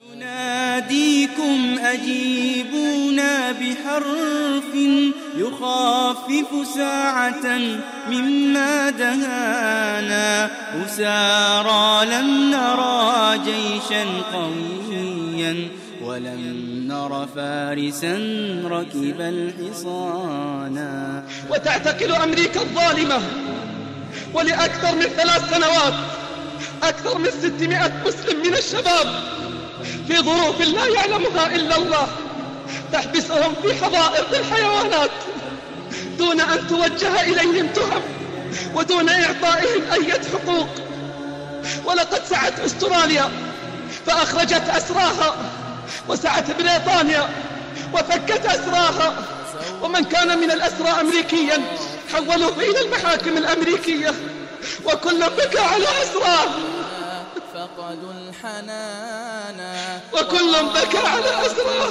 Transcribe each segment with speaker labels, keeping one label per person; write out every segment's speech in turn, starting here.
Speaker 1: يناديكم أجيبونا بحرف يخفف ساعة مما دهانا أسارى لم نرى جيشا قويا ولم نر فارسا ركب الحصانا.
Speaker 2: وتعتقل أمريكا الظالمة ولأكثر من 3 سنوات أكثر من 600 مسلم من الشباب في ظروف لا يعلمها إلا الله، تحبسهم في حظائر الحيوانات دون أن توجه إليهم تهم ودون إعطائهم أي حقوق. ولقد سعت أستراليا فأخرجت أسراها، وسعت بريطانيا وفكت أسراها، ومن كان من الأسرى أمريكيا حولوه إلى المحاكم الأمريكية، وكل بكى على أسراه
Speaker 3: فقدوا الحنان
Speaker 2: وكل بكى على أسراه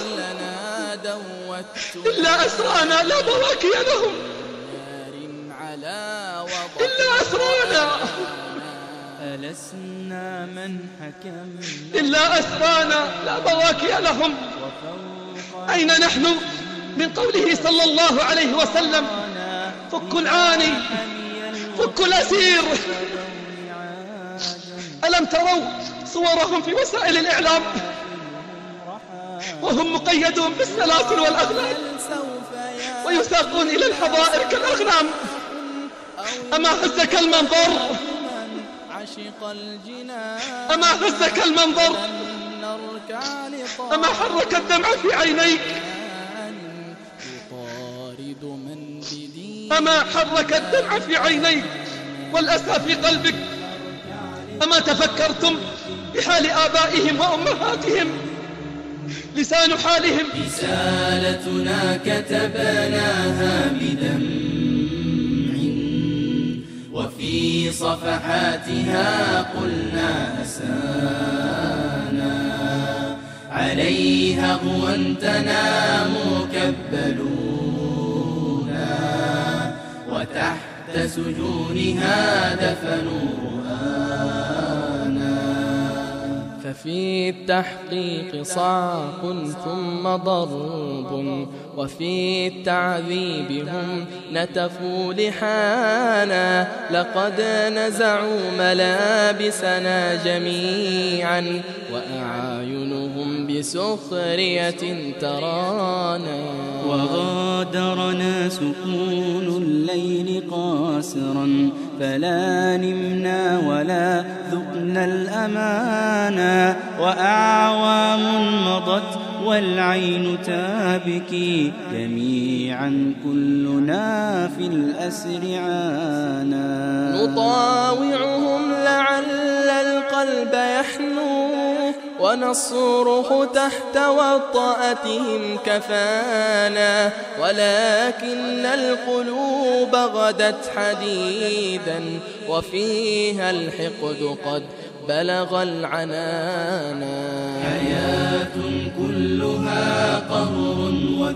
Speaker 2: إلا أسرانا لا بواكي لهم، إلا أسرانا
Speaker 1: ألسنا من حكمنا
Speaker 2: إلا أسرانا لا بواكي لهم. أين نحن من قوله صلى الله عليه وسلم فك العاني فك الأسير؟ ألم تروا صورهم في وسائل الإعلام وهم مقيدون بالسلاسل والأغلال ويساقون إلى الحظائر كالأغنام؟ أما هزك المنظر؟ أما هزك المنظر؟ أما حرك الدمع في عينيك؟ أما حرك الدمع في عينيك والأسى في قلبك؟ أما تفكرتم بحال آبائهم وأمهاتهم؟ لسان حالهم
Speaker 1: رسالتنا كتبناها بدمع وفي صفحاتها قلنا أسانا عليها هو تنام كبلونا وتحت سجونها دفنوا
Speaker 3: ففي التحقيق صعق ثم ضرب وفي التعذيب هم نتفوا لحانا لقد نزعوا ملابسنا جميعا وأعينهم بسخرية ترانا
Speaker 1: وغادرنا سكون الليل قاسرا فلا نمنا ولا ذقنا الأمانا وأعوام مضت والعين تابكي جميعا كلنا في الأسر عانا
Speaker 3: نطاوعهم لعل القلب يحنو ونصره تحت وطأتهم كفانا ولكن القلوب غدت حديدا وفيها الحقد قد بلغ العنانا
Speaker 1: حياة كلها قهر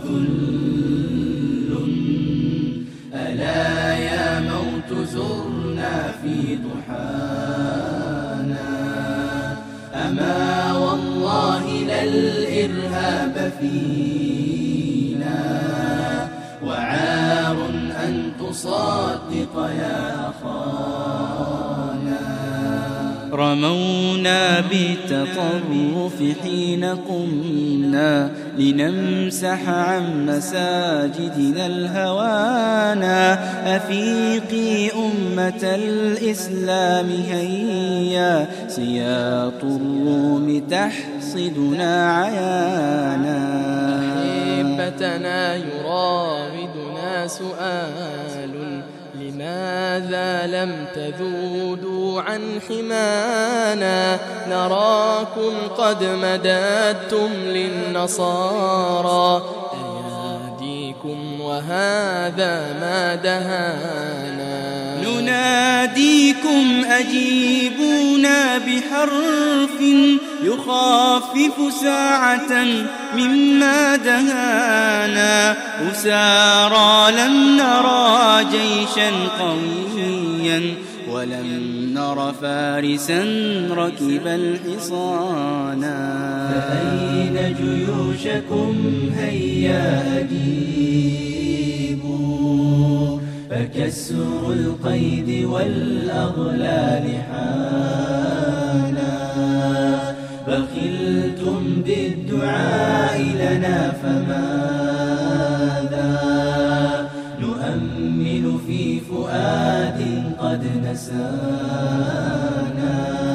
Speaker 1: وذل ألا يا موت زرنا في ضحانا أما والله لا الإرهاب فينا وعار أن تصدق يا أخانا رمونا بالتطرف حين قمنا لنمسح عن مساجدنا الهوانا أفيقي أمة الإسلام هيا سياط الروم تحصدنا عيانا
Speaker 3: أحبتنا يراودنا سؤال لماذا لم تذودوا عن حمانا نراكم قد مددتم للنصارى أياديكم وهذا ما دهانا
Speaker 1: نناديكم أجيبونا بحرف يخفف ساعة مما دهانا أسارى لم نرى جيشا قويا ولم نر فارسا ركب الحصانا أين جيوشكم هيا أجيبوا فكسر القيد والأغلال حانا بخلتم بالدعاء لنا فماذا نؤمن في فؤاد قد نسانا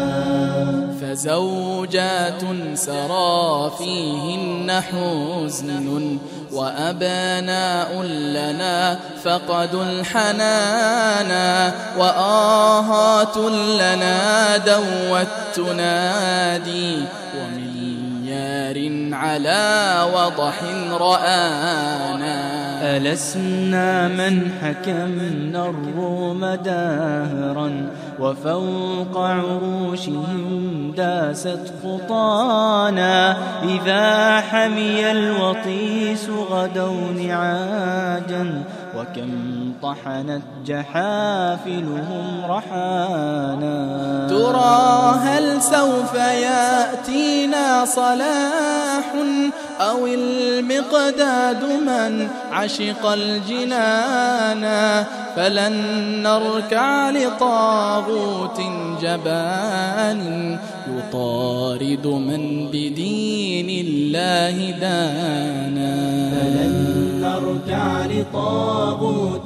Speaker 3: فزوجات سرى فيهن حزن وأبناء لنا فقدوا الحنانا وآهات لنا دوت تنادي ومن يار على وضح رآنا
Speaker 1: ألسنا من حكمنا الروم داهرا وفوق عروشهم داست خطانا إذا حمي الوطيس غدوا نعاجا وكم طحنت جحافلهم رحانا
Speaker 3: ترى هل سوف يأتينا صلاح أو المقداد من عشق الجنانا فلن نركع لطاغوت جبان يطارد من بدين الله دانا
Speaker 1: فلن نركع لطاغوت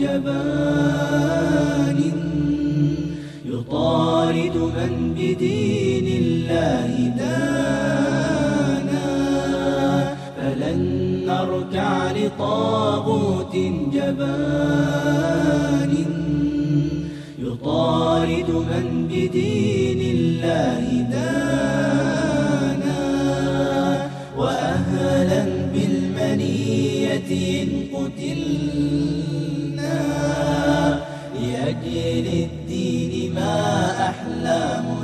Speaker 1: جبان يطارد من بدين الله دانا فلن نركع لطاغوت جبان يطارد من بدين الله دانا وأهلا بالمنية إن قتلنا لأجل الدين ما أحلامنا